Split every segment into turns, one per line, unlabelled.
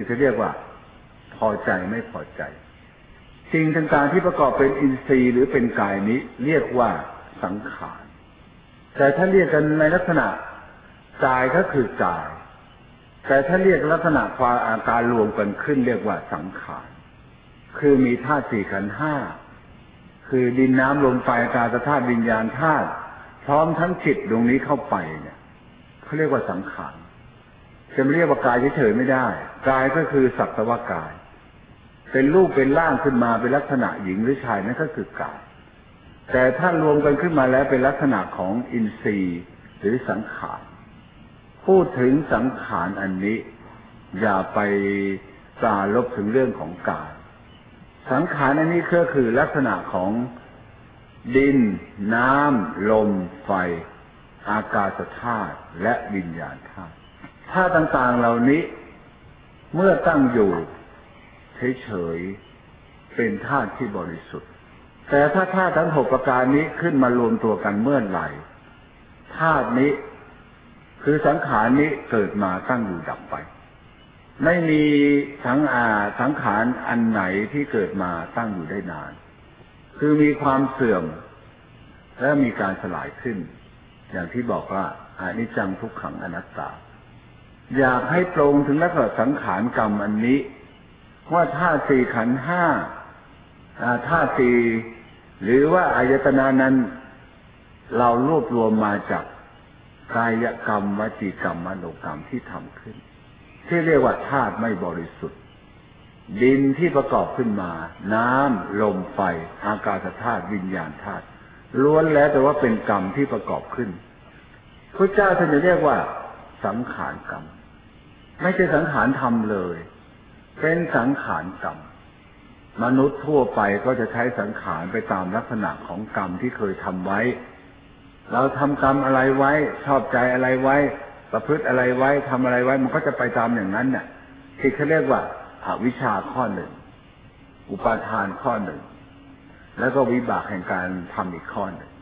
ที่เขาเรียกว่าพอใจไม่พอใจสิ่งต่างๆที่ประกอบเป็นอินทรีย์หรือเป็นกายนี้เรียกว่าสังขารแต่ถ้าเรียกกันในลักษณะกายก็คือกายแต่ถ้าเรียกลักษณะความอาการรวมกันขึ้นเรียกว่าสังขารคือมีธาตุสี่ขันธ์ห้าคือดินน้ำลมไฟอากาศธาตุวิญญาณธาตุพร้อมทั้งจิตดวงนี้เข้าไปเนี่ยเขาเรียกว่าสังขารจะไม่เรียกว่ากายเฉยๆไม่ได้กายก็คือสักแต่ว่ากายเป็นรูปเป็นร่างขึ้นมาเป็นลักษณะหญิงหรือชายนั่นก็คือกายแต่ถ้ารวมกันขึ้นมาแล้วเป็นลักษณะของอินทรีย์หรือสังขารพูดถึงสังขารอันนี้อย่าไปปราลบถึงเรื่องของกายสังขารอันนี้ก็คือลักษณะของดินน้ำลมไฟอากาศธาตุและวิญญาณธาตุธาตุต่างๆเหล่านี้เมื่อตั้งอยู่เฉยๆเป็นธาตุที่บริสุทธิ์แต่ถ้าธาตุทั้ง6ประการนี้ขึ้นมารวมตัวกันเมื่อไหร่ธาตุนี้คือสังขารนี้เกิดมาตั้งอยู่ดับไปไม่มีสังขารอันไหนที่เกิดมาตั้งอยู่ได้นานคือมีความเสื่อมและมีการสลายขึ้นอย่างที่บอกว่าอนิจจังทุกขังอนัตตาอยากให้ตรงถึงลักษณะสังขารกรรมอันนี้ว่าธาตุสี่ขันธ์ห้าธาตุสี่หรือว่าอายตนะนั้นเรารวบรวมมาจากกายกรรมวจีกรรมมโนกรรมที่ทำขึ้นที่เรียกว่าธาตุไม่บริสุทธิ์ดินที่ประกอบขึ้นมาน้ำลมไฟอากาศธาตุวิญญาณธาตุล้วนแล้วแต่ว่าเป็นกรรมที่ประกอบขึ้นพระเจ้าท่านจะเรียกว่าสังขารกรรมไม่ใช่สังขารธรรมเลยเป็นสังขารกรรมมนุษย์ทั่วไปก็จะใช้สังขารไปตามลักษณะของกรรมที่เคยทำไว้เราทำกรรมอะไรไว้ชอบใจอะไรไว้ประพฤติอะไรไว้ทำอะไรไว้มันก็จะไปตามอย่างนั้นน่ะที่เขาเรียกว่าอวิชชาข้อหนึ่งอุปาทานข้อหนึ่งแล้วก็วิบากแห่งการทำอีกข้อหนึ่ง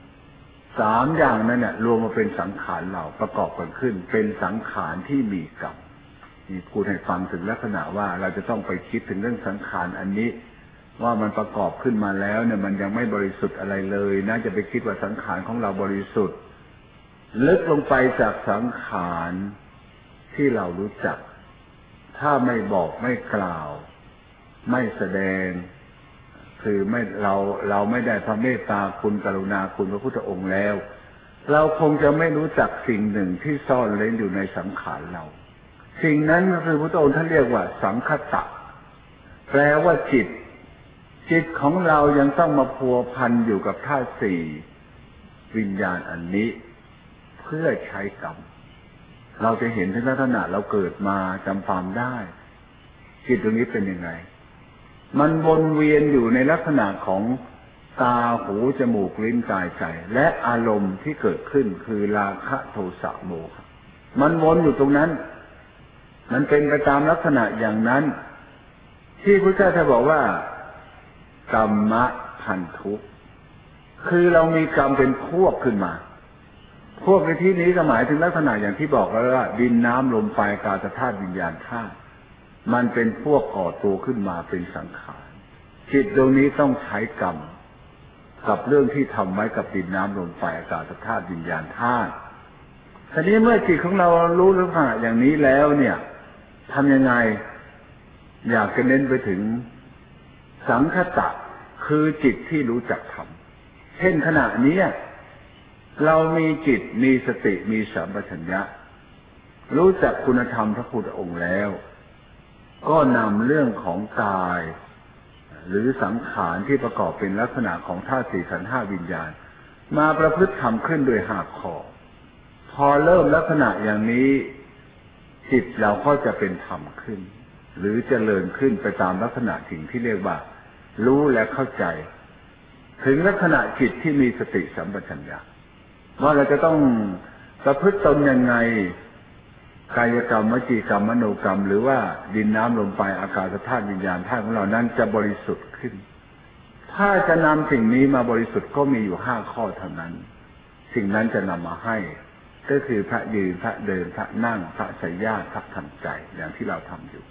3อย่างนั้นเนี่ยรวมมาเป็นสังขารเราประกอบกันขึ้นเป็นสังขารที่มีกรรมนี่พูดให้ฟังถึงลักษณะว่าเราจะต้องไปคิดถึงเรื่องสังขารอันนี้ว่ามันประกอบขึ้นมาแล้วเนี่ยมันยังไม่บริสุทธิ์อะไรเลยนะจะไปคิดว่าสังขารของเราบริสุทธิ์ลึกลงไปจากสังขารที่เรารู้จักถ้าไม่บอกไม่กล่าวไม่แสดงคือไม่เราไม่ได้พระเมตตาคุณกรุณาคุณพระพุทธองค์แล้วเราคงจะไม่รู้จักสิ่งหนึ่งที่ซ่อนเร้นอยู่ในสังขารเราสิ่งนั้นก็คือพระพุทธองค์ท่านเรียกว่าสังคตะแปลว่าจิตของเรายังต้องมาพัวพันอยู่กับธาตุสี่วิญญาณอันนี้เพื่อใช้กรรมเราจะเห็นถึงลักษณะเราเกิดมาจำความได้จิตตรงนี้เป็นยังไงมันวนเวียนอยู่ในลักษณะของตาหูจมูกลิ้นกายใจและอารมณ์ที่เกิดขึ้นคือราคะโทสะโมหะมันวนอยู่ตรงนั้นมันเป็นไปตามลักษณะอย่างนั้นที่พระเจ้าจะบอกว่ากรรมพันธุคือเรามีกรรมเป็นพวกขึ้นมาพวกในที่นี้ก็หมายถึงลักษณะอย่างที่บอกแล้วว่าดินน้ำลมไฟอากาศธาตุวิญญาณธาตุมันเป็นพวกก่อตัวขึ้นมาเป็นสังขารจิตตรงนี้ต้องใช้กรรมกับเรื่องที่ทำไว้กับดินน้ำลมไฟอากาศธาตุวิญญาณธาตุทีนี้เมื่อจิตของเรารู้ลักษณะอย่างนี้แล้วเนี่ยทำยังไงอยากจะเน้นไปถึงสังคตะคือจิตที่รู้จักทำเช่นขณะนี้เรามีจิตมีสติมีสัมปชัญญะรู้จักคุณธรรมพระพุทธองค์แล้วก็นำเรื่องของกายหรือสังขารที่ประกอบเป็นลักษณะของธาตุสี่ขันธ์ห้าวิญญาณมาประพฤติทำขึ้นโดย5 ข้อพอเริ่มลักษณะอย่างนี้จิตเราก็จะเป็นธรรมขึ้นหรือเจริญขึ้นไปตามลักษณะสิ่งที่เรียกว่ารู้และเข้าใจถึงลักษณะจิตที่มีสติสัมปชัญญะว่าเราจะต้องประพฤติตนยังไงกายกรรมวจีกรรมมโนกรรมหรือว่าดินน้ำลมไฟอากาศธาตุวิญญาณธาตุของเรานั้นจะบริสุทธิ์ขึ้นถ้าจะนำสิ่งนี้มาบริสุทธิ์ก็มีอยู่5 ข้อเท่านั้นสิ่งนั้นจะนำมาให้ก็คือพระยืนพระเดินพระนั่งพระสยญาติพระทำใจอย่างที่เราทำอยู่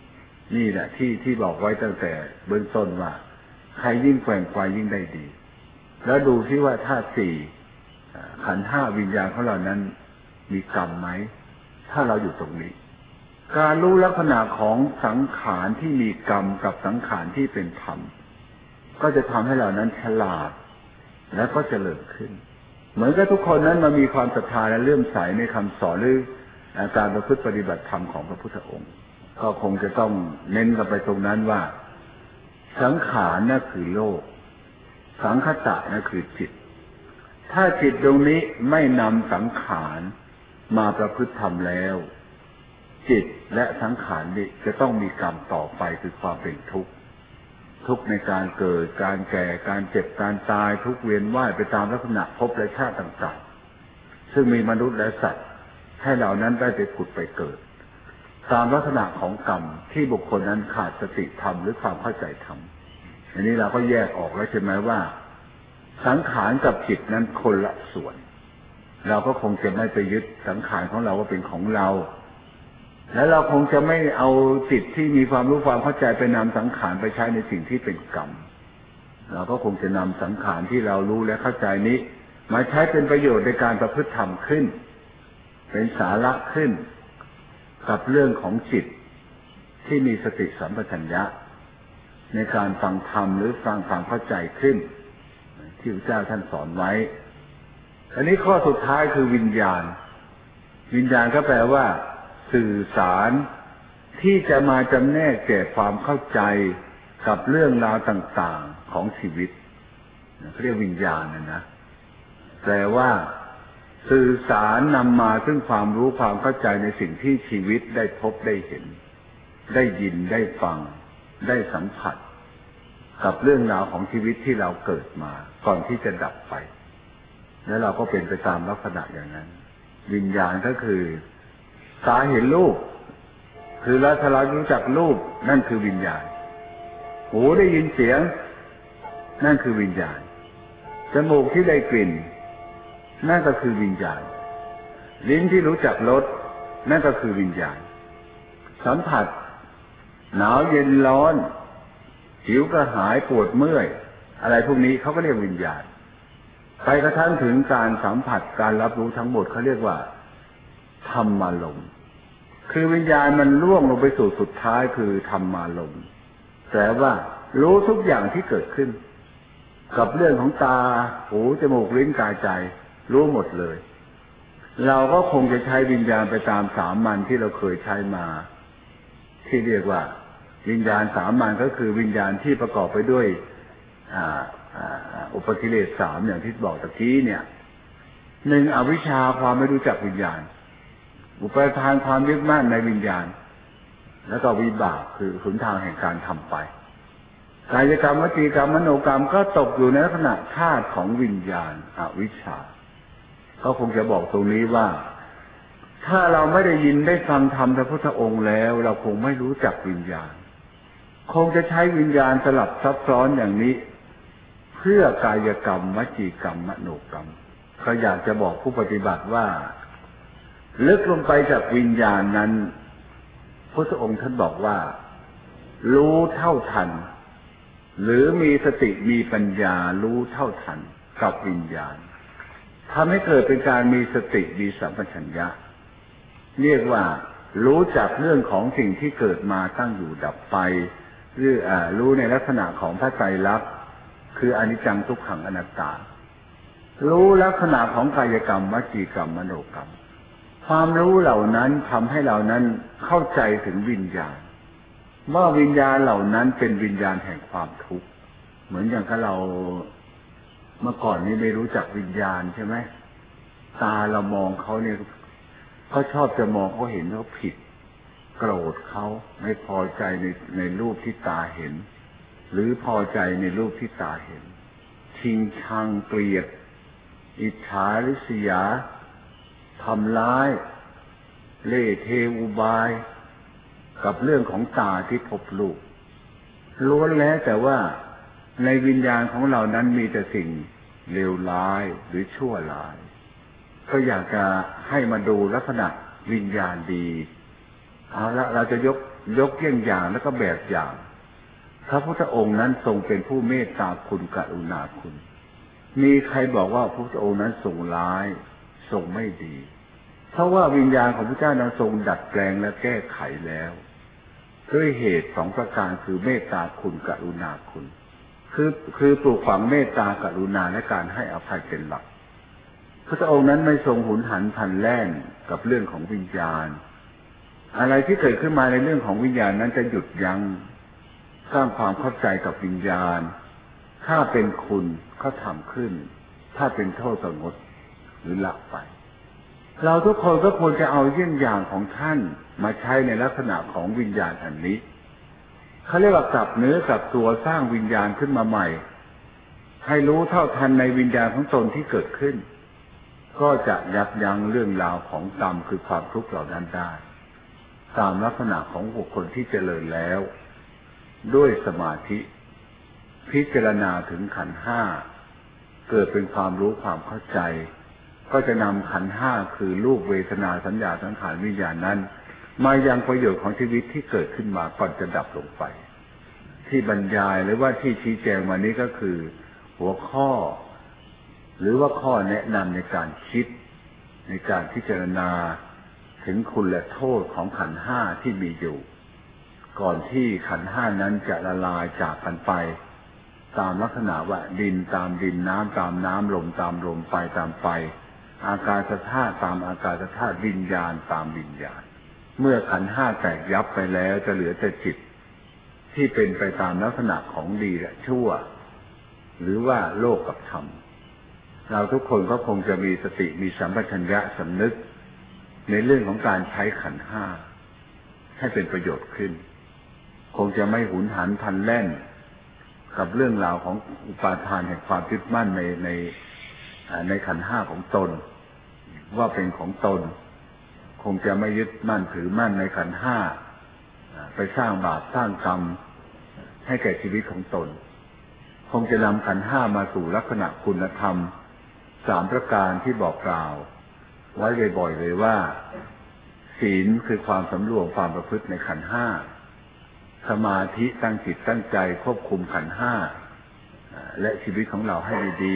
นี่แหละที่บอกไว้ตั้งแต่เบื้องต้นว่าใครยิ่งแกว่งไกวยิ่งได้ดีแล้วดูที่ว่าธาตุสี่ขันธ์ห้าวิญญาณของเรานั้นมีกรรมไหมถ้าเราอยู่ตรงนี้การรู้ลักษณะของสังขารที่มีกรรมกับสังขารที่เป็นธรรมก็จะทำให้เรานั้นฉลาดและก็เจริญขึ้นเหมือนกับทุกคนนั้นมามีความศรัทธาและเลื่อมใสในคำสอนหรือการประพฤติปฏิบัติธรรมของพระพุทธองค์ก็คงจะต้องเน้นกันไปตรงนั้นว่าสังขารนั่นคือโลกสังคตะนั่นคือจิตถ้าจิตตรงนี้ไม่นำสังขารมาประพฤติธรรมแล้วจิตและสังขารนี้จะต้องมีกรรมต่อไปคือความเป็นทุกข์ทุกข์ในการเกิดการแก่การเจ็บการตายทุกเวียนว่ายไปตามลักษณะภพและชาติต่างๆซึ่งมีมนุษย์และสัตว์ให้เหล่านั้นได้ไปผุดไปเกิดตามลักษณะของกรรมที่บุคคลนั้นขาดสติธรรมหรือความเข้าใจธรรมอันนี้เราก็แยกออกแล้วใช่ไหมว่าสังขารกับจิตนั้นคนละส่วนเราก็คงจะไม่ไปยึดสังขารของเราว่าเป็นของเราและเราคงจะไม่เอาจิตที่มีความรู้ความเข้าใจไปนำสังขารไปใช้ในสิ่งที่เป็นกรรมเราก็คงจะนำสังขารที่เรารู้และเข้าใจนี้มาใช้เป็นประโยชน์ในการประพฤติธรรมขึ้นเป็นสาระขึ้นกับเรื่องของจิตที่มีสติสัมปชัญญะในการฟังธรรมหรือฟังความเข้าใจขึ้นที่พระเจ้าท่านสอนไว้อันนี้ข้อสุดท้ายคือวิญญาณวิญญาณก็แปลว่าสื่อสารที่จะมาจำแนกแก่ความเข้าใจกับเรื่องราวต่างๆของชีวิตเขาเรียกวิญญาณนะแปลว่าสื่อสารนำมาซึ่งความรู้ความเข้าใจในสิ่งที่ชีวิตได้พบได้เห็นได้ยินได้ฟังได้สัมผัสกับเรื่องราวของชีวิตที่เราเกิดมาก่อนที่จะดับไปแล้วเราก็เป็นไปตามลักษณะอย่างนั้นวิญญาณก็คือตาเห็นรูปคือเราถ้าเรารู้จักรูปนั่นคือวิญญาณหูได้ยินเสียงนั่นคือวิญญาณจมูกที่ได้กลิ่นนั่นก็คือวิญญาณลิ้นที่รู้จักรสนั่นก็คือวิญญาณสัมผัสหนาวเย็นร้อนหิวกระหายปวดเมื่อยอะไรพวกนี้เขาก็เรียกวิญญาณไปกระทั่งถึงการสัมผัสการรับรู้ทั้งหมดเขาเรียกว่าธรรมารมณ์คือวิญญาณมันล่วงลงไปสู่สุดท้ายคือธรรมารมณ์แปลว่ารู้ทุกอย่างที่เกิดขึ้นกับเรื่องของตาหูจมูกลิ้นกายใจรู้หมดเลยเราก็คงจะใช้วิญญาณไปตามสามัญที่เราเคยใช้มาที่เรียกว่าวิญญาณสามัญก็คือวิญญาณที่ประกอบไปด้วยอุปกิเลสสามอย่างที่บอกตะกี้เนี่ยหนึ่งอวิชชาความไม่รู้จักวิญญาณอุปทานความยึดมั่นในวิญญาณแล้วก็วิบากคือหนทางแห่งการทำไปกายกรรมวจีกรรมมโนกรรมก็ตกอยู่ในลักษณะธาตุของวิญญาณอวิชชาเขาคงจะบอกตรงนี้ว่าถ้าเราไม่ได้ยินได้ฟังธรรมพระพุทธองค์แล้วเราคงไม่รู้จักวิญญาณคงจะใช้วิญญาณสลับซับซ้อนอย่างนี้เพื่อกายกรรมวจีกรรมมโนกรรมเขาอยากจะบอกผู้ปฏิบัติว่าลึกลงไปจากวิญญาณนั้นพระองค์ท่านบอกว่ารู้เท่าทันหรือมีสติมีปัญญารู้เท่าทันกับวิญญาณทำให้เกิดเป็นการมีสติมีสัมปชัญญะเรียกว่ารู้จักเรื่องของสิ่งที่เกิดมาตั้งอยู่ดับไปหรือรู้ในลักษณะของพระไตรลักษณ์คืออนิจจังทุกขังอนัตตารู้ลักษณะของกายกรรมวจีกรรมมโนกรรมความรู้เหล่านั้นทำให้เรานั้นเข้าใจถึงวิญญาณว่าวิญญาณเหล่านั้นเป็นวิญญาณแห่งความทุกข์เหมือนอย่างกับเราเมื่อก่อนนี้ไม่รู้จักวิญญาณใช่ไหมตาเรามองเขาเนี่ยเขาชอบจะมองเขาเห็นเขาผิดโกรธเขาไม่พอใจในรูปที่ตาเห็นหรือพอใจในรูปที่ตาเห็นชิงชังเกลียดอิจฉาริษยาทำร้ายเล่ห์เทอุบายกับเรื่องของตาที่พบรูปล้วนแล้วแต่ว่าในวิญญาณของเรานั้นมีแต่สิ่งเลวร้ายหรือชั่วร้ายก็อยากจะให้มาดูลักษณะวิญญาณดีเอาละเราจะยกยกเยี่ยงอย่างแล้วก็แบบอย่างพระพุทธองค์นั้นทรงเป็นผู้เมตตาคุณกรุณาคุณมีใครบอกว่าพระพุทธองค์นั้นทรงร้ายทรงไม่ดีเพราะว่าวิญญาณของพระเจ้านั้นทรงดัดแปลงและแก้ไขแล้วด้วยเหตุสองประการคือเมตตาคุณกรุณาคุณคือปลูกฝังเมตตากรุณาและการให้อภัยเป็นหลักพระองค์นั้นไม่ทรงหุนหันพลันแล่นกับเรื่องของวิญญาณอะไรที่เกิดขึ้นมาในเรื่องของวิญญาณนั้นจะหยุดยั้งสร้างความเข้าใจกับวิญญาณถ้าเป็นคุณก็ทำขึ้นถ้าเป็นโทษก็งดหรือละไปเราทุกคนก็ควรจะเอาเยี่ยงอย่างของท่านมาใช้ในลักษณะของวิญญาณอันนี้เขาเรียกว่ากลับเนื้อกลับตัวสร้างวิญญาณขึ้นมาใหม่ให้รู้เท่าทันในวิญญาณของตนที่เกิดขึ้นก็จะยับยั้งเรื่องราวของกรรมคือความทุกข์เหล่านั้นได้ตามลักษณะของบุคคลที่เจริญแล้วด้วยสมาธิพิจารณาถึงขันธ์ห้าเกิดเป็นความรู้ความเข้าใจก็จะนำขันธ์ห้าคือรูปเวทนาสัญญาสังขารวิญญาณนั้นมายังประโยชน์ของชีวิตที่เกิดขึ้นมาก่อนจะดับลงไปที่บรรยายหรือว่าที่ชี้แจงมานี้ก็คือหัวข้อหรือว่าข้อแนะนำในการคิดในการพิจารณาถึงคุณและโทษของขันธ์ห้าที่มีอยู่ก่อนที่ขันธ์ห้านั้นจะละลายจากกันไปตามลักษณะว่าดินตามดินน้ำตามน้ำลมตามลมไฟตามไฟอากาศธาตุตามอากาศธาตุวิญญาณตามวิญญาณเมื่อขันธ์ห้าแตกยับไปแล้วจะเหลือแต่จิตที่เป็นไปตามลักษณะของดีและชั่วหรือว่าโลกกับธรรมเราทุกคนก็คงจะมีสติมีสัมปชัญญะสำนึกในเรื่องของการใช้ขันธ์ห้าให้เป็นประโยชน์ขึ้นคงจะไม่หุนหันพลันแล่นกับเรื่องราวของอุปาทานแห่งความยึดมั่นในขันธ์ห้าของตนว่าเป็นของตนคงจะไม่ยึดมั่นถือมั่นในขันธ์ห้าไปสร้างบาปสร้างกรรมให้แก่ชีวิตของตนคงจะนำขันธ์ห้ามาสู่ลักษณะคุณธรรมสามประการที่บอกกล่าวไว้บ่อยๆเลยว่าศีลคือความสำรวมความประพฤติในขันธ์ห้าสมาธิตั้งจิตตั้งใจควบคุมขันธ์ห้าและชีวิตของเราให้ดี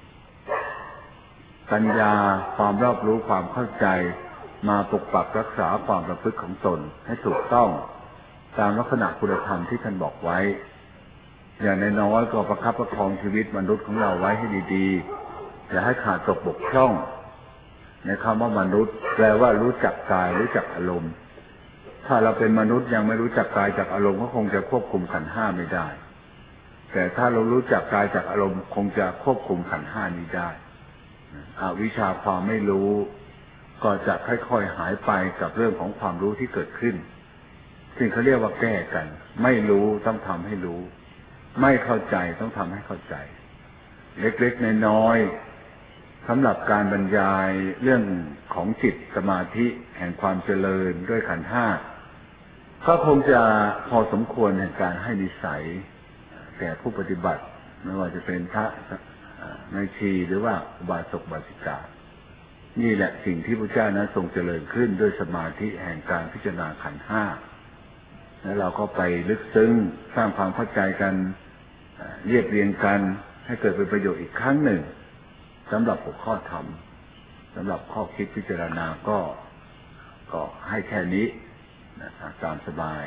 ๆปัญญาความรอบรู้ความเข้าใจมาปกปักรักษาความประพฤติของตนให้ถูกต้องตามลักษณะคุณธรรมที่ท่านบอกไว้อย่างน้อยๆก็ประคับประคองชีวิตมนุษย์ของเราไว้ให้ดีๆอย่าให้ขาดตกบกพร่องในคำว่ามนุษย์แปลว่ารู้จักกายรู้จักอารมณ์ถ้าเราเป็นมนุษย์ยังไม่รู้จักกายจากอารมณ์ก็คงจะควบคุมขันธ์ห้าไม่ได้แต่ถ้าเรารู้จักกายจากอารมณ์คงจะควบคุมขันธ์ห้านี้ได้อวิชชาความไม่รู้ก็จะค่อยๆหายไปกับเรื่องของความรู้ที่เกิดขึ้นสิ่งเขาเรียกว่าแก้กันไม่รู้ต้องทำให้รู้ไม่เข้าใจต้องทำให้เข้าใจเล็กๆน้อยๆสำหรับการบรรยายเรื่องของจิตสมาธิแห่งความเจริญด้วยขันธ์ห้าก็คงจะพอสมควรในการให้นิสัยแก่ผู้ปฏิบัติไม่ว่าจะเป็นพระแม่ชีหรือว่าอุบาสกอุบาสิกานี่แหละสิ่งที่พระเจ้านั้นทรงเจริญขึ้นด้วยสมาธิแห่งการพิจารณาขันธ์ห้าแล้วเราก็ไปลึกซึ้งสร้างความเข้าใจกันเรียบเรียงกันให้เกิดเป็นประโยชน์อีกครั้งหนึ่งสำหรับหัวข้อธรรมสำหรับข้อคิดพิจารณาก็ให้แค่นี้ตามสบาย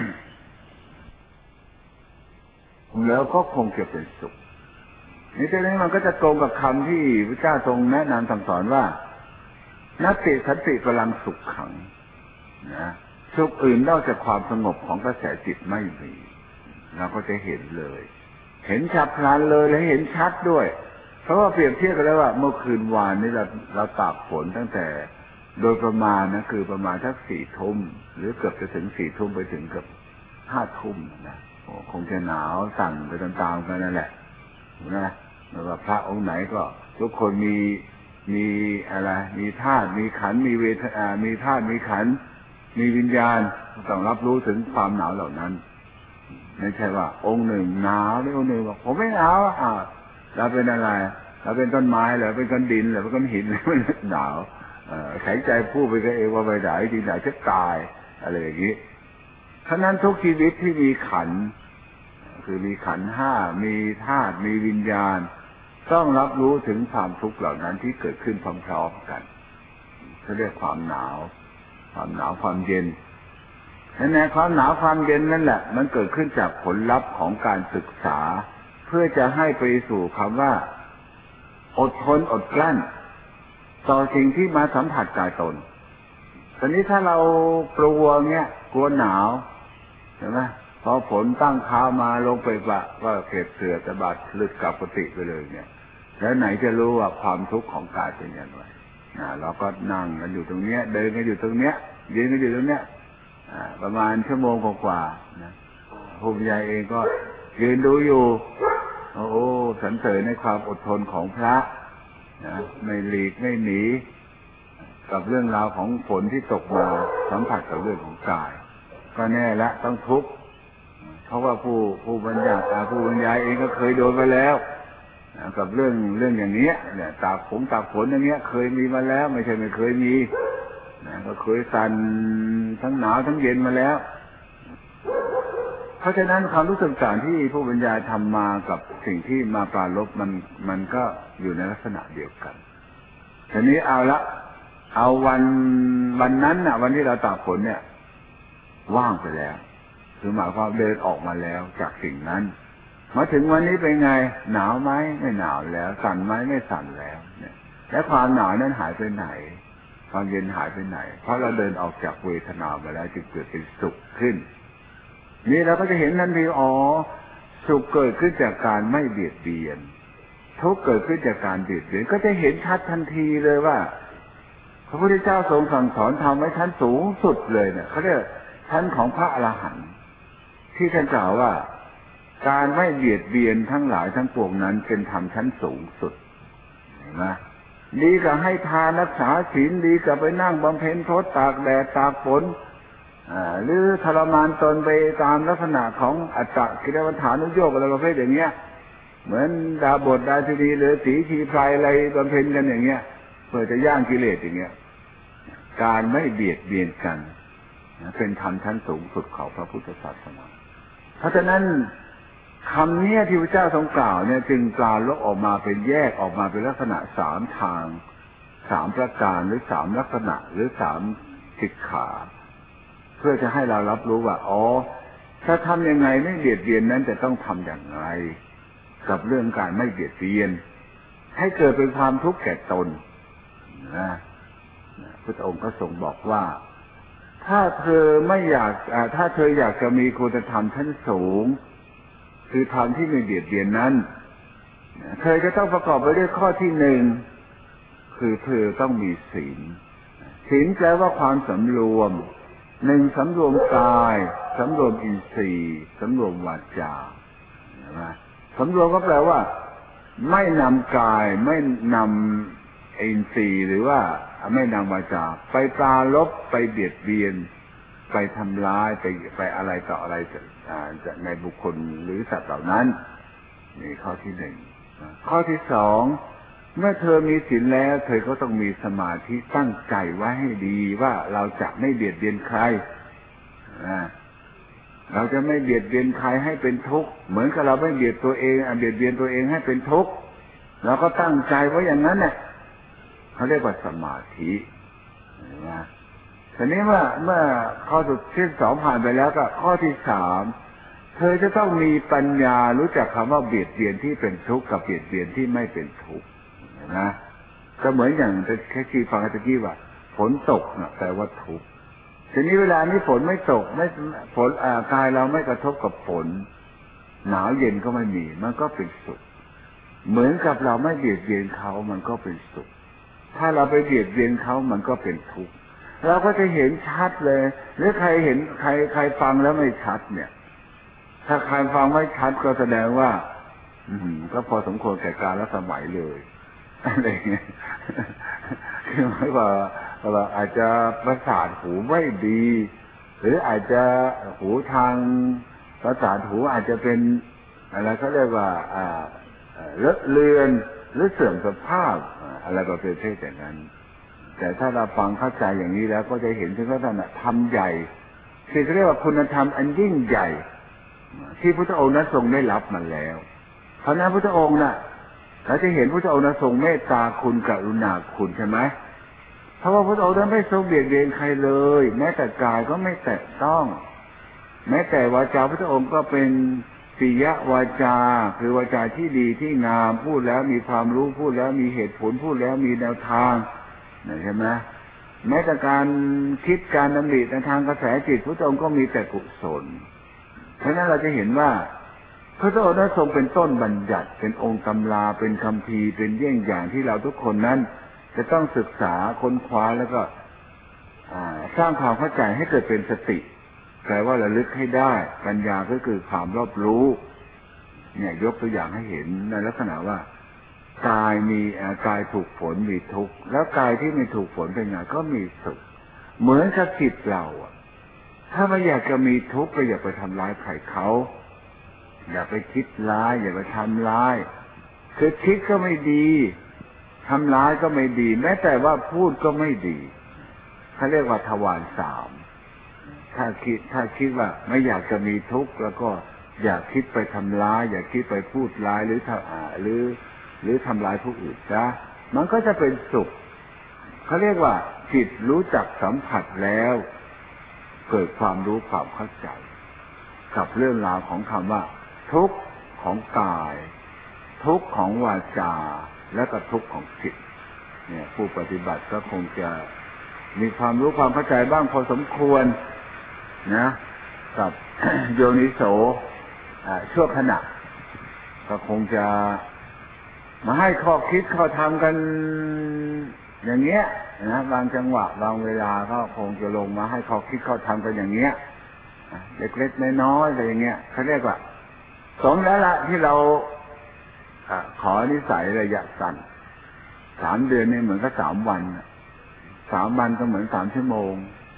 แล้วก็คงจะเป็นสุขนี่แต่นี้มันก็จะตรงกับคำที่พระเจ้าทรงแนะนำสั่งสอนว่านัตติสันติพลังสุขขังนะสุขอื่นนอกจากความสงบของกระแสจิตไม่มีเราก็จะเห็นเลยเห็นฉับพลันเลยและเห็นชัดด้วยเพราะว่าเปรียบเทียบกันแล้วว่าเมื่อคืนวานนี้เราตากฝนตั้งแต่โดยประมาณนะคือประมาณสัก4 ทุ่มหรือเกือบจะถึง4 ทุ่มไปถึงเกือบ5 ทุ่มนะคงจะหนาวสั่นไปตามๆกันนั่นแหละนะไม่ว่าพระองค์ไหนก็ทุกคนมีอะไรมีธาตุมีขันธ์มีเวทนามีธาตุมีขันธ์มีวิญญาณต้องรับรู้ถึงความหนาวเหล่านั้นไม่ใช่ว่าองค์หนึ่งหนาวแล้วองค์หนึ่งบอกผมไม่หนาวเราเป็นอะไรเราเป็นต้นไม้หรือเป็นก้อนดินหรือเป็นก้อนหินมันหนาวแข็งใจพูดไปก็เองว่าไปไหนจริงไหนจะตายอะไรอย่างนี้ฉะนั้นทุกชีวิตที่มีขันธ์คือมีขันธ์ห้ามีธาตุมีวิญญาณต้องรับรู้ถึงความทุกข์เหล่านั้นที่เกิดขึ้นพร้อมๆกันเขาเรียกความหนาวความเย็นนั่นแหละความหนาวความเย็นนั่นแหละมันเกิดขึ้นจากผลลัพธ์ของการศึกษาเพื่อจะให้ไปสู่คำว่าอดทนอดกลั้นต่อสิ่งที่มาสัมผัสกายตนตอนนี้ถ้าเรากลัวเนี่ยกลัวหนาวเห็นไหมพอฝนตั้งค้ามาลงไปว่าเก็บเสือตะบัดลึกกลับปฏิไปเลยเนี่ยแล้วไหนจะรู้ว่าความทุกข์ของกายเป็นอย่างไรเราก็นั่งกันอยู่ตรงเนี้ยเดินกันอยู่ตรงเนี้ยยืนกันอยู่ตรงเนี้ยประมาณชั่วโมงกว่าๆนะภูมิใจเองก็ยืนดูอยู่โอ้สรรเสริญในความอดทนของพระนะไม่หลีกไม่หนีกับเรื่องราวของฝนที่ตกมาสัมผัสกับเรื่องของกายก็แน่ละต้องทุกข์เพราะว่าผู้บรรยายเองก็เคยโดนมาแล้วกับเรื่องอย่างนี้เนี่ยตากฝนอย่างเงี้ยเคยมีมาแล้วไม่ใช่ไม่เคยมีก็เคยสั่นทั้งหนาวทั้งเย็นมาแล้วเพราะฉะนั้นความรู้สึกต่างที่ผู้บรรยายทำมากับสิ่งที่มาปรารภมันก็อยู่ในลักษณะเดียวกันทีนี้เอาวันนั้นน่ะวันที่เราตากฝนเนี่ยว่างไปแล้วคือหมายความเดินออกมาแล้วจากสิ่งนั้นมาถึงวันนี้เป็นไงหนาวไหมไม่หนาวแล้วสั่นไหมไม่สั่นแล้วเนี่ยและความหนาวนั้นหายไปไหนความเย็นหายไปไหนเพราะเราเดินออกจากเวทนามาแล้วจึงเกิดเป็นสุขขึ้นนี่เราก็จะเห็นทันทีสุขเกิดขึ้นจากการไม่เบียดเบียนทุกข์เกิดขึ้นจากการเบียดเบียนก็จะเห็นชัดทันทีเลยว่าพระพุทธเจ้าทรงสั่งสอนทำไว้ชั้นสูงสุดเลยเนี่ยเขาเรียกชั้นของพระอรหันต์ที่ท่านกล่าวว่าการไม่เบียดเบียนทั้งหลายทั้งปวงนั้นเป็นธรรมชั้นสูงสุดเห็นไหมดีกว่าให้ทานรักษาศีลดีกว่าไปนั่งบำเพ็ญโทษตากแดดตากฝนหรือทรมานตนไปตามลักษณะของอัตตกิลมัฏฐานุโยคอะไรประเภทอย่างเงี้ยเหมือนดาบทดาธินีหรือสีชีไพรอะไรบำเพ็ญกันอย่างเงี้ยเพื่อจะย่างกิเลสอย่างเงี้ยการไม่เบียดเบียนกันเป็นธรรมชั้นสูงสุดของพระพุทธศาสนาเพราะฉะนั้นคำนี้ที่พระเจ้าทรงกล่าวเนี่ยจึงปราลบออกมาเป็นแยกออกมาเป็นลักษณะ3 ทาง3 ประการหรือ3 ลักษณะหรือ3 สิกขาเพื่อจะให้เรารับรู้ว่าถ้าทำยังไงไม่เบียดเบียนนั้นจะต้องทำอย่างไรกับเรื่องการไม่เบียดเบียนให้เกิดเป็นความทุกข์แก่ตนนะพระองค์ก็ทรงบอกว่าถ้าเธออยากจะมีคุณธรรมชั้นสูงคือธรรมที่ไม่เบียดเบียนนั้นเธอจะต้องประกอบไปด้วยข้อที่1คือเธอต้องมีศีลแปลว่าความสำรวม1สำรวมกายสำรวมอินทรีย์สำรวมวาจาสำรวมก็แปลว่าไม่นำกายไม่นำอินทรีย์หรือว่าไม่นำวาจาไปปราลบไปเบียดเบียนไปทำร้ายไปอะไรต่ออะไรในบุคคลหรือสัตว์เหล่านั้นนี่ข้อที่1ข้อที่2เมื่อเธอมีศีลแล้วเธอก็ต้องมีสมาธิตั้งใจไว้ให้ดีว่าเราจะไม่เบียดเบียนใครเราจะไม่เบียดเบียนใครให้เป็นทุกข์เหมือนกับเราไม่เบียดตัวเองเบียดเบียนตัวเองให้เป็นทุกข์เราก็ตั้งใจไว้อย่างนั้นเนี่ยเขาเรียกว่าสมาธินะทีนี้เมื่อข้อสุดที่2ผ่านไปแล้วก็ข้อที่3เธอจะต้องมีปัญญารู้จักคำว่าเบียดเบียนที่เป็นทุกข์กับเบียดเบียนที่ไม่เป็นทุกข์นะก็เหมือนอย่างแค่ที่ฟังตะกี้ว่าฝนตกนะแปลว่าทุกข์ทีนี้เวลานี้ฝนไม่ตกฝนกายเราไม่กระทบกับฝนหนาวเย็นก็ไม่มีมันก็เป็นสุขเหมือนกับเราไม่เบียดเบียนเขามันก็เป็นสุขถ้าเราไปเบียดเบียนเขามันก็เป็นทุกข์เราก็จะเห็นชัดเลยหรือใครเห็นใครฟังแล้วไม่ชัดเนี่ยถ้าใครฟังไม่ชัดก็แสดงว่าก็พอสมควรแก่กาลและสมัยเลยอะไรเงี้ยคือหมายว่าอาจจะประสาทหูไม่ดีหรืออาจจะหูทางประสาทหูอาจจะเป็นอะไรเขาเรียกว่าเลอะเลือนหรือเสื่อมสภาพอะไรประเภทอย่างนั้นแต่ถ้าเราฟังเข้าใจอย่างนี้แล้วก็จะเห็นถึงว่าท่านทำใหญ่สิ่งที่เรียกว่าคุณธรรมอันยิ่งใหญ่ที่พระองค์นั้นทรงได้รับมาแล้วเพราะนั้นพระองค์น่ะเราจะเห็นพระองค์นั้นทรงเมตตาคุณกรุณาคุณใช่ไหมเพราะว่าพระองค์นั้นไม่ทรงเบียดเบียนใครเลยแม้แต่กายก็ไม่แตะต้องแม้แต่วาจาพระองค์ก็เป็นปิยวาจาคือวาจาที่ดีที่งามพูดแล้วมีความรู้พูดแล้วมีเหตุผลพูดแล้วมีแนวทางใช่ไหมแม้แต่การคิดการดำริในทางกระแสจิตพระองค์ก็มีแต่กุศลเพราะนั้นเราจะเห็นว่าพระองค์นั้นทรงเป็นต้นบัญญัติเป็นองค์ตำราเป็นคัมภีร์เป็นเยี่ยงอย่างที่เราทุกคนนั้นจะต้องศึกษาค้นคว้าแล้วก็สร้างความเข้าใจให้เกิดเป็นสติแปลว่าระลึกให้ได้ปัญญาก็คือความรอบรู้เนี่ยยกตัวอย่างให้เห็นในลักษณะว่ากายมีกายถูกฝนมีทุกข์แล้วกายที่ไม่ถูกฝนเป็นไงก็มีสุขเหมือนกับจิตเราถ้าไม่อยากจะมีทุกข์ก็อย่าไปทำร้ายใครเขาอย่าไปคิดร้ายอย่าไปทำร้ายคือคิดก็ไม่ดีทำร้ายก็ไม่ดีแม้แต่ว่าพูดก็ไม่ดีเขาเรียกว่าทวารสามถ้าคิดว่าไม่อยากจะมีทุกข์แล้วก็อย่าคิดไปทำร้ายอย่าคิดไปพูดร้ายหรือทำร้ายผู้อื่นนะมันก็จะเป็นสุขเขาเรียกว่าจิตรู้จักสัมผัสแล้วเกิดความรู้ความเข้าใจกับเรื่องราวของคำว่าทุกข์ของกายทุกข์ของวาจาและก็ทุกข์ของจิตเนี่ยผู้ปฏิบัติก็คงจะมีความรู้ความเข้าใจบ้างพอสมควรนะกับ โยนิโสชั่วขณะก็คงจะมาให้ข้อคิดข้อทำกันอย่างเงี้ยนะบางจังหวะบางเวลาก็คงจะลงมาให้ข้อคิดข้อทำกันอย่างเงี้ยเล็กๆน้อยๆอะไรอย่างเงี้ยเขาเรียกว่าสมแล้วละที่เราขอนิสัยระยะสั้น3 เดือนนี่เหมือนกับ3 วัน3 วันก็เหมือน3 ชั่วโมง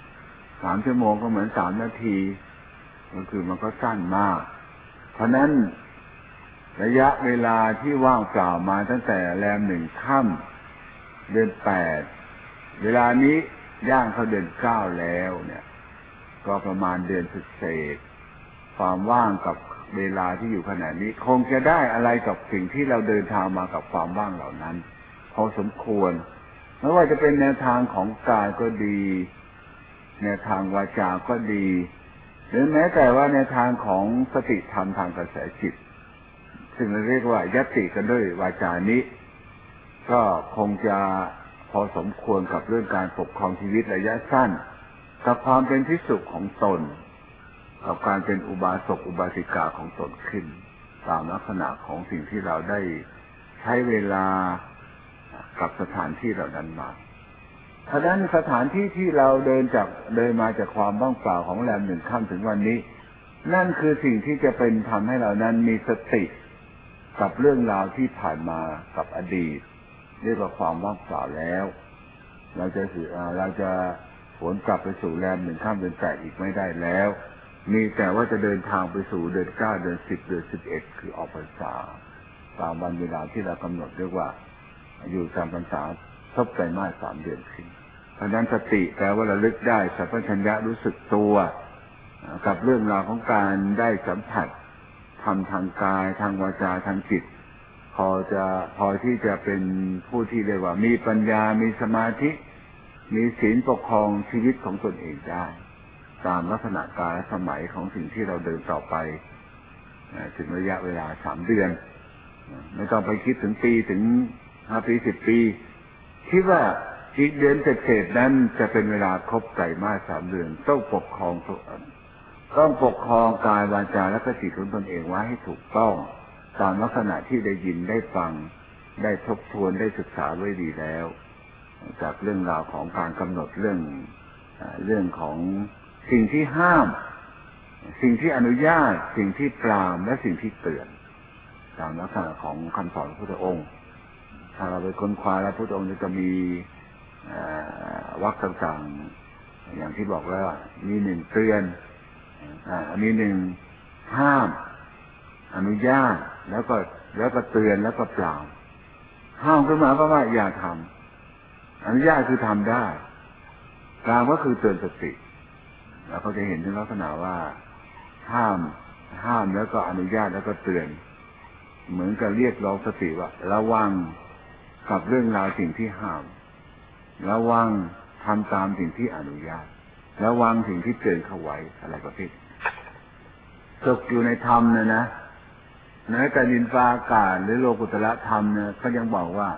3 ชั่วโมงก็เหมือน3 นาทีก็คือมันก็สั้นมากเพราะนั้นระยะเวลาที่ว่างเปล่ามาตั้งแต่แรม1 ค่ำเดือน8เวลานี้ย่างเข้าเดือน9แล้วเนี่ยก็ประมาณเดือนเศษความว่างกับเวลาที่อยู่ขณะนี้คงจะได้อะไรกับสิ่งที่เราเดินทางมากับความว่างเหล่านั้นพอสมควรไม่ว่าจะเป็นแนวทางของกายก็ดีแนวทางวาจาก็ดีหรือแม้แต่ว่าแนวทางของสติธรรมทางกระแสจิตซึ่งเราเรียกว่ายัตติกันด้วยวาจานี้ก็คงจะพอสมควรกับเรื่องการปกครองชีวิตระยะสั้นกับความเป็นที่สุขของตนกับการเป็นอุบาสกอุบาสิกาของตนขึ้นตามลักษณะของสิ่งที่เราได้ใช้เวลากับสถานที่เหล่านั้นมาฉะนั้นสถานที่ที่เราเดินมาจากความว่างเปล่าของแรม1 ค่ำถึงวันนี้นั่นคือสิ่งที่จะเป็นทำให้เรานั้นมีสติกับเรื่องราวที่ผ่านมากับอดีตเรียกว่าความว่างเปล่าแล้วเราจะหวนกลับไปสู่แรม1 ค่ำเดือน8อีกไม่ได้แล้วมีแต่ว่าจะเดินทางไปสู่เดือน9เดือน10เดือน11คือออกพรรษาตามวันเวลาที่เรากำหนดเรียกว่าอยู่จำพรรษาครบไตรมาส3 เดือนขึ้นเพราะนั้นสติแปลว่าระลึกได้สัมปชัญญะรู้สึกตัวกับเรื่องราวของการได้สัมผัสทำทางกายทางวาจาทางจิตพอที่จะเป็นผู้ที่เรียกว่ามีปัญญามีสมาธิมีศีลปกครองชีวิตของตนเองได้ตามลักษณะกาลสมัยของสิ่งที่เราเดินต่อไปถึงระยะเวลา3 เดือนไม่ต้องไปคิดถึงปีถึง5 ปี10 ปีคิดว่าอีกเดือนเศษนั้นจะเป็นเวลาครบไตรมาส3 เดือนต้องปกครองกายวาจาและก็จิตของตนเองไว้ให้ถูกต้องตามลักษณะที่ได้ยินได้ฟังได้ทบทวนได้ศึกษาไว้ดีแล้วจากเรื่องราวของการกำหนดเรื่องของสิ่งที่ห้ามสิ่งที่อนุญาตสิ่งที่ปรามและสิ่งที่เตือนตามลักษณะของคำสอนพระพุทธองค์ถ้าเราไปค้นคว้าแล้วพระพุทธองค์จะมีวรรคต่างๆอย่างที่บอกแล้วมี1 เตือนมี1 ห้ามอนุญาตแล้วก็เตือนแล้วก็ปรามห้ามขึ้นมาเพราะว่าอย่าทำอนุญาตคือทำได้ปรามก็คือเตือนสติแล้วเขาจะเห็นถึงลักษณะว่าห้ามแล้วก็อนุญาตแล้วก็เตือนเหมือนกับเรียกร้องสติว่าระวังกับเรื่องราวสิ่งที่ห้ามระวังทำตามสิ่งที่อนุญาตระวังสิ่งที่เตือนเขาไว้อะไรประเภทสุขอยู่ในธรรมนะในแต่ดินฟ้าอากาศหรือโลกุตระธรรมเนี่ยเขายังบอกว่า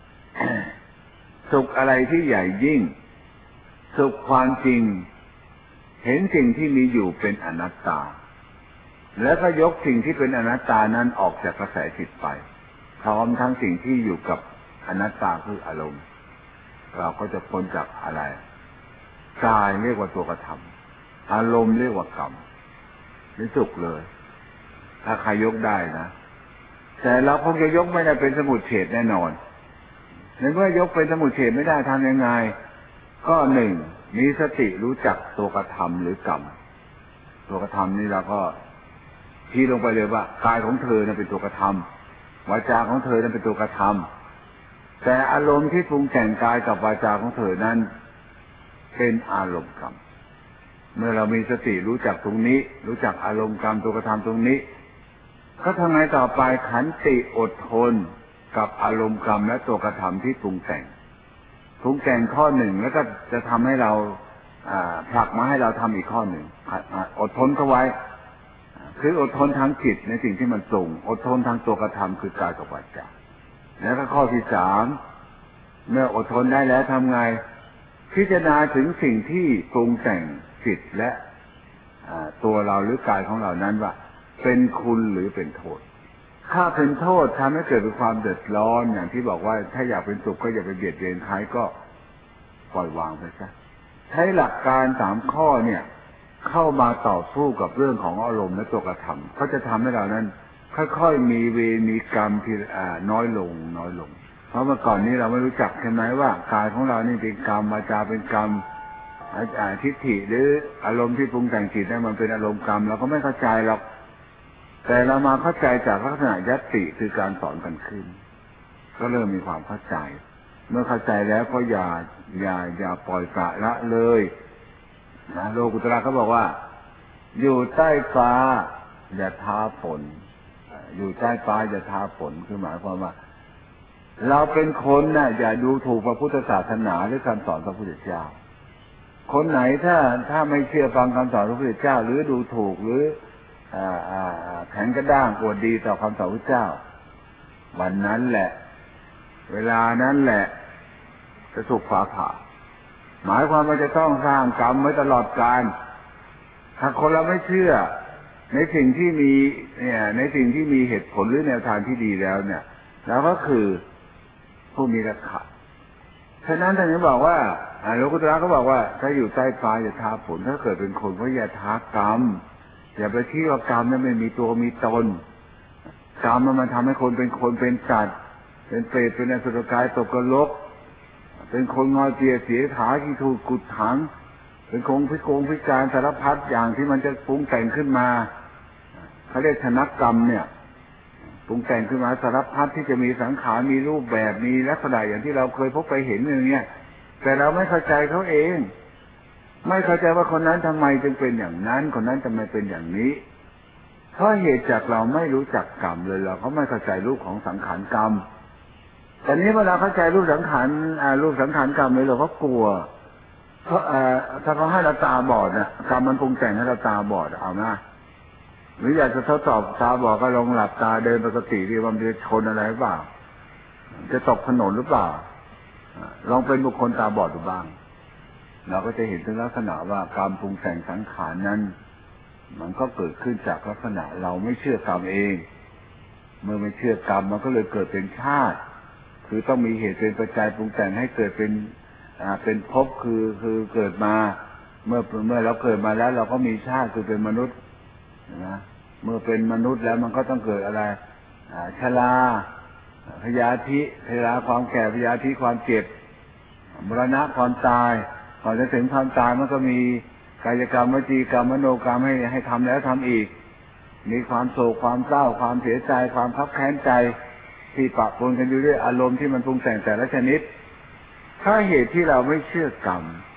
สุขอะไรที่ใหญ่ยิ่งสุขความจริงเห็นสิ่งที่มีอยู่เป็นอนัตตาแล้วก็ยกสิ่งที่เป็นอนัตตานั้นออกจากกระแสจิตไปพร้อมทั้งสิ่งที่อยู่กับอนัตตาคืออารมณ์เราก็จะพ้นจากอะไรกายเรียกว่าตัวกระทำอารมณ์เรียกว่ากรรมนี่สุขเลยถ้าใครยกได้นะแต่เราคงจะยกไม่ได้เป็นสมุจเฉทแน่นอนในเมื่อยกเป็นสมุจเฉทไม่ได้ทำยังไงก็หนึ่งมีสติรู้จักตัวกระทำหรือกรรมตัวกระทำนี่เราก็ชี้ลงไปเลยว่ากายของเธอนั้นเป็นตัวกระทำวาจาของเธอนั้นเป็นตัวกระทำแต่อารมณ์ที่ปรุงแต่งกายกับวาจาของเธอนั้นเป็นอารมณ์กรรมเมื่อเรามีสติรู้จักตรงนี้รู้จักอารมณ์กรรมตัวกระทำตรงนี้ก็ทำไงต่อไปขันติอดทนกับอารมณ์กรรมและตัวกระทำที่ปรุงแต่งข้อหนึ่งแล้วก็จะทำให้เราผลักมาให้เราทำอีกข้อหนึ่งอดทนเข้าไว้คืออดทนทางจิตในสิ่งที่มันส่งอดทนทางตัวกระทำคือกายกับวาจาแล้วก็ข้อที่สามเมื่ออดทนได้แล้วทำไงพิจารณาถึงสิ่งที่ปรุงแต่งจิตและตัวเราหรือกายของเรานั้นว่าเป็นคุณหรือเป็นโทษถ้าเป็นโทษทำให้เกิดเป็นความเดือดร้อนอย่างที่บอกว่าถ้าอยากเป็นสุขก็อย่าไปเบียดเบียนใครก็ปล่อยวางไปซะใช้หลักการสามข้อเนี่ยเข้ามาต่อสู้กับเรื่องของอารมณ์และตัวกระทำเขาจะทำให้เรานั้นค่อยๆมีเวรมีกรรมที่น้อยลงเพราะเมื่อก่อนนี้เราไม่รู้จักใช่ไหมว่ากายของเรานี่เป็นกรรมวาจาเป็นกรรมทิฏฐิหรืออารมณ์ที่ปรุงแต่งจิตนั้นมันเป็นอารมณ์กรรมเราก็ไม่เข้าใจหรอกแต่เรามาเข้าใจจากลักษณะยัตติคือการสอนกันขึ้นก็เริ่มมีความเข้าใจเมื่อเข้าใจแล้วก็อย่าปล่อยปละละเลยนะโลกุตระเขาบอกว่าอยู่ใต้ฟ้าอย่าท้าฝนอยู่ใต้ฟ้าอย่าท้าฝนคือหมายความว่าเราเป็นคนน่ะอย่าดูถูกพระพุทธศาสนาหรือคำสอนพระพุทธเจ้าคนไหนถ้าไม่เชื่อฟังคำสอนพระพุทธเจ้าหรือดูถูกหรือแข็งกระด้างอวดดีต่อคำสอนพระเจ้าวันนั้นแหละเวลานั้นแหละจะถูกฟ้าผ่าหมายความว่าจะต้องสร้างกรรมไว้ตลอดกาลถ้าคนเราไม่เชื่อในสิ่งที่มีในสิ่งที่มีเหตุผลหรือแนวทางที่ดีแล้วเนี่ยแล้วก็คือผู้มีราคะฉะนั้นท่านจะบอกว่าโลกุตระก็บอกว่าถ้าอยู่ใต้ฟ้าอย่าท้าฝนถ้าเกิดเป็นคนก็อย่าท้ากรรมอย่าไปคิดว่ากรรมนั้นไม่มีตัวมีตนกรรมมันทำให้คนเป็นสัตว์เป็นเปรตเป็นอสุรกายตกนรกเป็นคนงอยเปียเสียขาที่ถูกกุดถังเป็นคงพิการสารพัดอย่างที่มันจะปรุงแต่งขึ้นมาเขาเรียกชนกรรมเนี่ยปรุงแต่งขึ้นมาสารพัดที่จะมีสังขารมีรูปแบบมีลักษณะอย่างที่เราเคยพบไปเห็นอย่างเนี้ยแต่เราไม่เข้าใจเขาเองไม่เข้าใจว่าคนนั้นทำไมจึงเป็นอย่างนั้นคนนั้นทำไมเป็นอย่างนี้เพราะเหตุจากเราไม่รู้จักกรรมเลยเราก็ไม่เข้าใจรูปของสังขารกรรมแต่นี้เวลาเข้าใจรูปสังขารกรรมเลยเราก็กลัวเพราะถ้าเขาให้เราตาบอดน่ะกรรมมันปรุงแต่งให้เราตาบอดเอานะหรืออยากจะทดสอบตาบอดก็ลองหลับตาเดินปกติที่ว่ามันจะชนอะไรหรือเปล่าจะตกถนนหรือเปล่าลองเป็นบุคคลตาบอดดูบ้างเราก็จะเห็นถึงลักษณะว่าการปรุงแต่งสังขารนั้นมันก็เกิดขึ้นจากลักษณะเราไม่เชื่อกรรมเองเมื่อไม่เชื่อกรรมมันก็เลยเกิดเป็นชาติคือต้องมีเหตุเป็นปัจจัยปรุงแต่งให้เกิดเป็นภพคือเกิดมาเมื่อเราเกิดมาแล้วเราก็มีชาติคือเป็นมนุษย์นะเมื่อเป็นมนุษย์แล้วมันก็ต้องเกิดอะไรชราพยาธิชราความแก่พยาธิความเจ็บมรณะความตายก่อนจะถึงความตายมันก็มีกายกรรมวจีกรรมมโนกรรมให้ทำแล้วทำอีกมีความโศกความเศร้าความเสียใจความคับแค้นใจที่ปะปนกันอยู่ด้วยอารมณ์ที่มันปรุงแต่งแต่ละชนิดถ้าเหตุที่เราไม่เชื่อกรรมท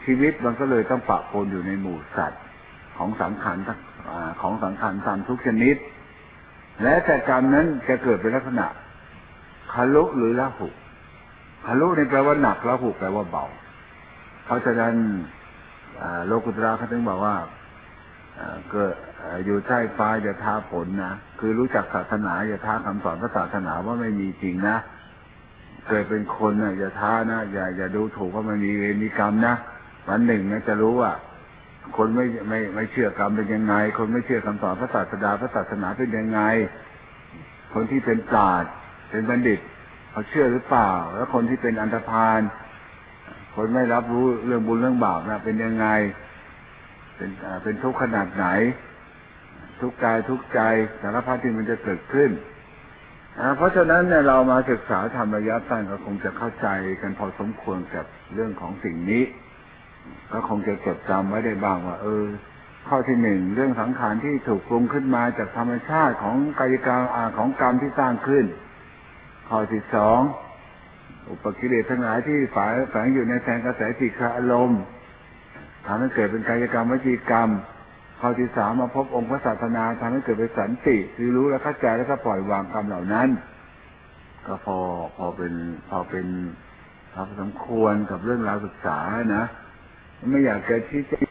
ชีวิตมันก็เลยต้องปะปนอยู่ในหมู่สัตว์ของสังขารของสังขารตามทุกชนิดและแต่กรรมนั้นจะเกิดเป็นลักษณะคลุหรือละหุคลุนี่แปลว่าหนักละหุแปลว่าเบาเพราะฉะนั้นโลกุตระเขาถึงบอกว่าเกิดอยู่ใต้ฟ้าอย่าท้าฝนนะคือรู้จักศาสนาอย่าท้าคำสอนพระศาสนาว่าไม่มีจริงนะเกิดเป็นคนนะอย่าท้านะอย่าดูถูกว่ามันมีเวรมีกรรมนะวันหนึ่งนะจะรู้ว่าคนไม่เชื่อกรรมเป็นยังไงคนไม่เชื่อคำสอนพระศาสดาพระศาสนาเป็นยังไงคนที่เป็นปราชญ์เป็นบัณฑิตเขาเชื่อหรือเปล่าแล้วคนที่เป็นอันธพาลคนไม่รับรู้เรื่องบุญเรื่องบาปนะเป็นยังไงเป็นทุกข์ขนาดไหนทุกข์กายทุกข์ใจสารพัดที่มันจะเกิดขึ้นเพราะฉะนั้นเนี่ยเรามาศึกษาธรรมระยะสั้นก็คงจะเข้าใจกันพอสมควรกับเรื่องของสิ่งนี้ก็คงจะจดจำไว้ได้บ้างว่าข้อที่หนึ่งเรื่องสังขารที่ถูกปรุงขึ้นมาจากธรรมชาติของกายกรรมของกรรมที่สร้างขึ้นข้อที่สองอุปกิเลสทั้งหลายที่แฝงอยู่ในแสงกระแสจิตคืออารมณ์ทำให้เกิดเป็นกายกรรมวจีกรรมข้อที่สามมาพบองค์พระศาสนาทำให้เกิดเป็นสันติคือรู้และเข้าใจแล้วก็ปล่อยวางกรรมเหล่านั้นก็พอเป็นพอสมควรกับเรื่องราวศึกษานะไม่อยากจะชี้แจง